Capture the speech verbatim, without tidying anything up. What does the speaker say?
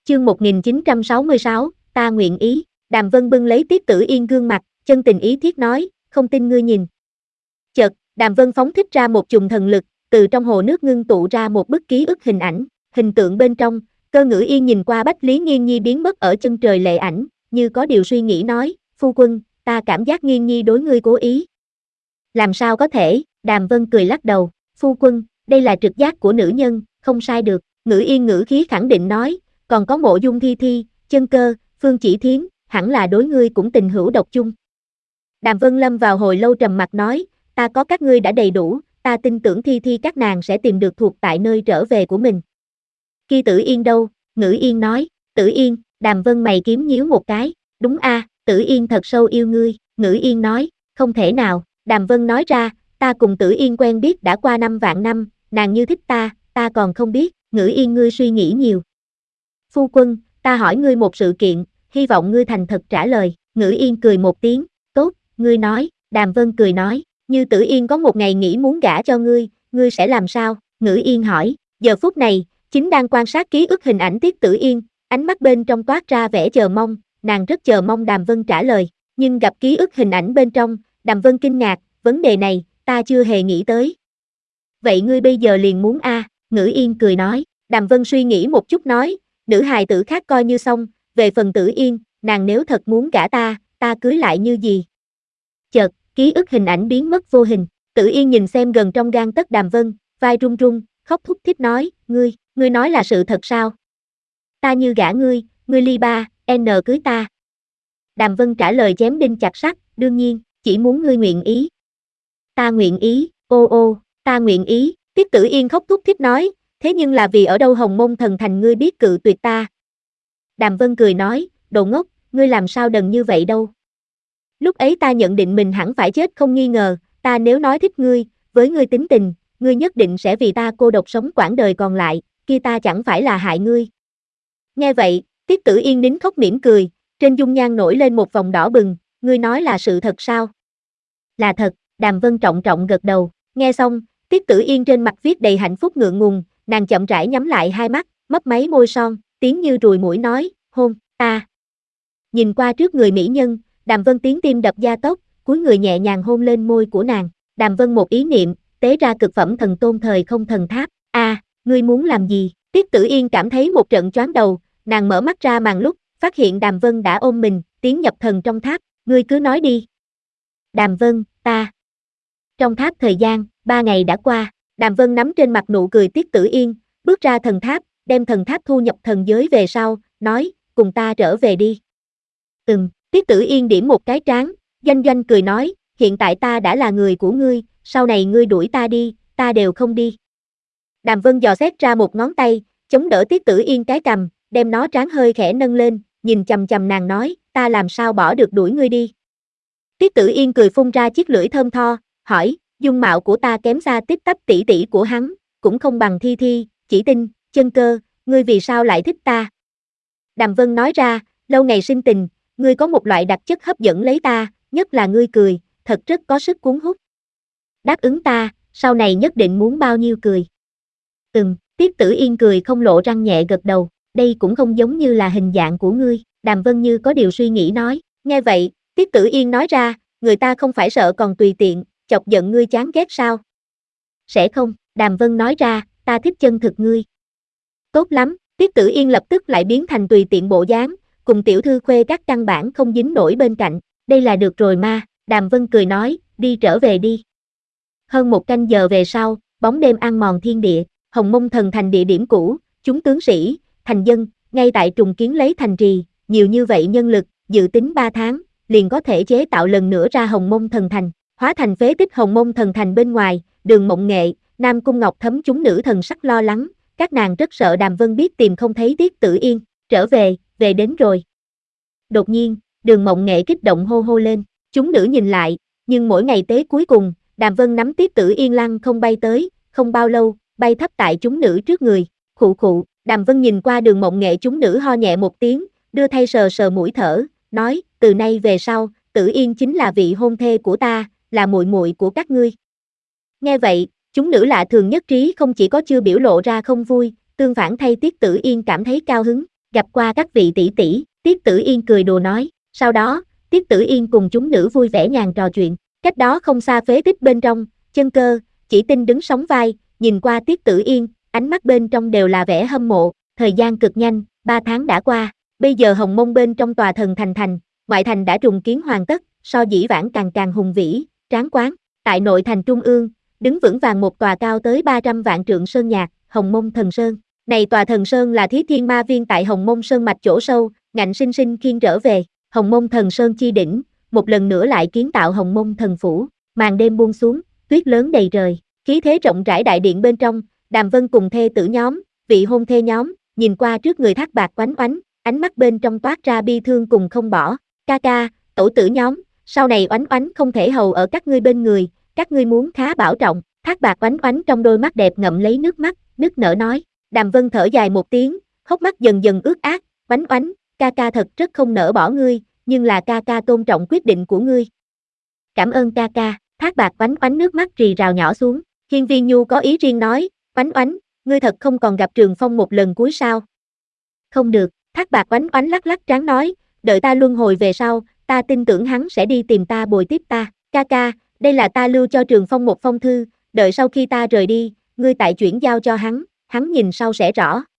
Chương một nghìn chín trăm sáu mươi sáu, ta nguyện ý. Đàm Vân bưng lấy Tiết Tử Yên gương mặt, chân tình ý thiết nói, không tin ngươi nhìn. Chợt, Đàm Vân phóng thích ra một chùm thần lực, từ trong hồ nước ngưng tụ ra một bức ký ức hình ảnh, hình tượng bên trong, Cơ Ngữ Yên nhìn qua Bách Lý Nghiên Nhi biến mất ở chân trời lệ ảnh, như có điều suy nghĩ nói, phu quân, ta cảm giác Nghiên Nhi đối ngươi cố ý. Làm sao có thể, Đàm Vân cười lắc đầu, phu quân, đây là trực giác của nữ nhân, không sai được, Ngữ Yên ngữ khí khẳng định nói, còn có Mộ Dung Thi Thi, Chân Cơ, Phương Chỉ Thiến, hẳn là đối ngươi cũng tình hữu độc chung. Đàm Vân lâm vào hồi lâu trầm mặc nói, ta có các ngươi đã đầy đủ, ta tin tưởng Thi Thi các nàng sẽ tìm được thuộc tại nơi trở về của mình. Kia Tử Yên đâu? Ngữ Yên nói, Tử Yên, Đàm Vân mày kiếm nhíu một cái, đúng a, Tử Yên thật sâu yêu ngươi, Ngữ Yên nói, không thể nào, Đàm Vân nói ra, ta cùng Tử Yên quen biết đã qua năm vạn năm, nàng như thích ta, ta còn không biết, Ngữ Yên ngươi suy nghĩ nhiều. Phu quân, ta hỏi ngươi một sự kiện, hy vọng ngươi thành thật trả lời, Ngữ Yên cười một tiếng, tốt, ngươi nói, Đàm Vân cười nói, như Tử Yên có một ngày nghĩ muốn gả cho ngươi, ngươi sẽ làm sao, Ngữ Yên hỏi, giờ phút này, chính đang quan sát ký ức hình ảnh Tiết Tử Yên, ánh mắt bên trong toát ra vẻ chờ mong, nàng rất chờ mong Đàm Vân trả lời, nhưng gặp ký ức hình ảnh bên trong, Đàm Vân kinh ngạc, vấn đề này, ta chưa hề nghĩ tới. Vậy ngươi bây giờ liền muốn a? Ngữ Yên cười nói, Đàm Vân suy nghĩ một chút nói, nữ hài tử khác coi như xong, về phần Tử Yên, nàng nếu thật muốn gả ta, ta cưới lại như gì? Chợt, ký ức hình ảnh biến mất vô hình, Tử Yên nhìn xem gần trong gang tấc Đàm Vân, vai run run, khóc thút thít nói, ngươi, ngươi nói là sự thật sao? Ta như gả ngươi, ngươi ly ba, n cưới ta. Đàm Vân trả lời chém đinh chặt sắt, đương nhiên, chỉ muốn ngươi nguyện ý. Ta nguyện ý, ô ô, ta nguyện ý, Tiết Tử Yên khóc thút thít nói, thế nhưng là vì ở đâu Hồng Môn Thần Thành ngươi biết cự tuyệt ta. Đàm Vân cười nói, đồ ngốc, ngươi làm sao đần như vậy đâu. Lúc ấy ta nhận định mình hẳn phải chết không nghi ngờ, ta nếu nói thích ngươi, với ngươi tính tình, ngươi nhất định sẽ vì ta cô độc sống quãng đời còn lại, kia ta chẳng phải là hại ngươi. Nghe vậy, Tiết Tử Yên nín khóc mỉm cười, trên dung nhan nổi lên một vòng đỏ bừng, ngươi nói là sự thật sao? Là thật, Đàm Vân trọng trọng gật đầu, nghe xong, Tiết Tử Yên trên mặt viết đầy hạnh phúc ngượng ngùng, nàng chậm rãi nhắm lại hai mắt, mấp máy môi son, tiếng như ruồi muỗi nói, hôn, ta. Nhìn qua trước người mỹ nhân, Đàm Vân tiếng tim đập gia tốc, cúi người nhẹ nhàng hôn lên môi của nàng, Đàm Vân một ý niệm, tế ra cực phẩm thần tôn thời không thần tháp, a, à, ngươi muốn làm gì? Tiết Tử Yên cảm thấy một trận choáng đầu, nàng mở mắt ra màn lúc, phát hiện Đàm Vân đã ôm mình, tiến nhập thần trong tháp, ngươi cứ nói đi. Đàm Vân, ta. Trong tháp thời gian, ba ngày đã qua, Đàm Vân nắm trên mặt nụ cười Tiết Tử Yên, bước ra thần tháp, đem thần tháp thu nhập thần giới về sau, nói, cùng ta trở về đi. Ừm, Tiết Tử Yên điểm một cái trán, doanh doanh cười nói, hiện tại ta đã là người của ngươi, sau này ngươi đuổi ta đi, ta đều không đi. Đàm Vân dò xét ra một ngón tay, chống đỡ Tiết Tử Yên cái cằm, đem nó trán hơi khẽ nâng lên, nhìn chằm chằm nàng nói, ta làm sao bỏ được đuổi ngươi đi. Tiết Tử Yên cười phun ra chiếc lưỡi thơm tho, hỏi, dung mạo của ta kém xa Tích Tắp tỷ tỷ của hắn, cũng không bằng Thi Thi, Chỉ Tinh, Chân Cơ, ngươi vì sao lại thích ta? Đàm Vân nói ra, lâu ngày sinh tình, ngươi có một loại đặc chất hấp dẫn lấy ta, nhất là ngươi cười, thật rất có sức cuốn hút. Đáp ứng ta, sau này nhất định muốn bao nhiêu cười. Ừm, Tiết Tử Yên cười không lộ răng nhẹ gật đầu, đây cũng không giống như là hình dạng của ngươi, Đàm Vân như có điều suy nghĩ nói, nghe vậy, Tiết Tử Yên nói ra, người ta không phải sợ còn tùy tiện, chọc giận ngươi chán ghét sao? Sẽ không, Đàm Vân nói ra, ta thích chân thực ngươi. Tốt lắm, Tiết Tử Yên lập tức lại biến thành tùy tiện bộ dáng, cùng tiểu thư khuê các căn bản không dính nổi bên cạnh, đây là được rồi ma, Đàm Vân cười nói, đi trở về đi. Hơn một canh giờ về sau, bóng đêm ăn mòn thiên địa, Hồng Mông Thần Thành địa điểm cũ, chúng tướng sĩ, thành dân, ngay tại trùng kiến lấy thành trì, nhiều như vậy nhân lực, dự tính ba tháng, liền có thể chế tạo lần nữa ra Hồng Mông Thần Thành, hóa thành phế tích Hồng Mông Thần Thành bên ngoài, Đường Mộng Nghệ, Nam Cung Ngọc Thấm chúng nữ thần sắc lo lắng, các nàng rất sợ Đàm Vân biết tìm không thấy Tiết Tử Yên, trở về, về đến rồi. Đột nhiên, Đường Mộng Nghệ kích động hô hô lên, chúng nữ nhìn lại, nhưng mỗi ngày tế cuối cùng, Đàm Vân nắm Tiết Tử Yên lăng không bay tới, không bao lâu, bay thấp tại chúng nữ trước người, khụ khụ, Đàm Vân nhìn qua Đường Mộng Nghệ chúng nữ ho nhẹ một tiếng, đưa thay sờ sờ mũi thở, nói, từ nay về sau, Tử Yên chính là vị hôn thê của ta, là muội muội của các ngươi. Nghe vậy, chúng nữ lạ thường nhất trí không chỉ có chưa biểu lộ ra không vui, tương phản thay Tiết Tử Yên cảm thấy cao hứng, gặp qua các vị tỷ tỷ, Tiết Tử Yên cười đùa nói, sau đó, Tiết Tử Yên cùng chúng nữ vui vẻ nhàn trò chuyện, cách đó không xa phế tích bên trong, Chân Cơ, Chỉ Tinh đứng sóng vai, nhìn qua Tiết Tử Yên, ánh mắt bên trong đều là vẻ hâm mộ, thời gian cực nhanh, ba tháng đã qua, bây giờ Hồng Mông bên trong tòa thần thành thành, ngoại thành đã trùng kiến hoàn tất, so dĩ vãng càng càng hùng vĩ, tráng quán, tại nội thành trung ương, đứng vững vàng một tòa cao tới ba trăm vạn trượng sơn nhạc, Hồng Mông Thần Sơn. Này tòa thần sơn là Thí Thiên Ma Viên tại Hồng Mông Sơn mạch chỗ sâu, ngạnh sinh sinh khiên trở về, Hồng Mông Thần Sơn chi đỉnh, một lần nữa lại kiến tạo Hồng Mông Thần Phủ, màn đêm buông xuống, tuyết lớn đầy trời, khí thế rộng rãi đại điện bên trong, Đàm Vân cùng thê tử nhóm, vị hôn thê nhóm, nhìn qua trước người Thác Bạt Oánh Oánh, ánh mắt bên trong toát ra bi thương cùng không bỏ, ca ca, tổ tử nhóm, sau này Oánh Oánh không thể hầu ở các ngươi bên người, các ngươi muốn khá bảo trọng, Thác Bạt Oánh Oánh trong đôi mắt đẹp ngậm lấy nước mắt, nức nở nói, Đàm Vân thở dài một tiếng, hốc mắt dần dần ướt át, Oánh Oánh, ca ca thật rất không nỡ bỏ ngươi, nhưng là ca ca tôn trọng quyết định của ngươi. Cảm ơn ca ca, Thác Bạt Oánh Oánh nước mắt rì rào nhỏ xuống, Hiên Viên Nhu có ý riêng nói, Oánh Oánh, ngươi thật không còn gặp Trường Phong một lần cuối sao? Không được, Thác Bạt Oánh Oánh lắc lắc trán nói, đợi ta luân hồi về sau, ta tin tưởng hắn sẽ đi tìm ta bồi tiếp ta, ca ca, đây là ta lưu cho Trường Phong một phong thư, đợi sau khi ta rời đi, ngươi tại chuyển giao cho hắn, hắn nhìn sau sẽ rõ.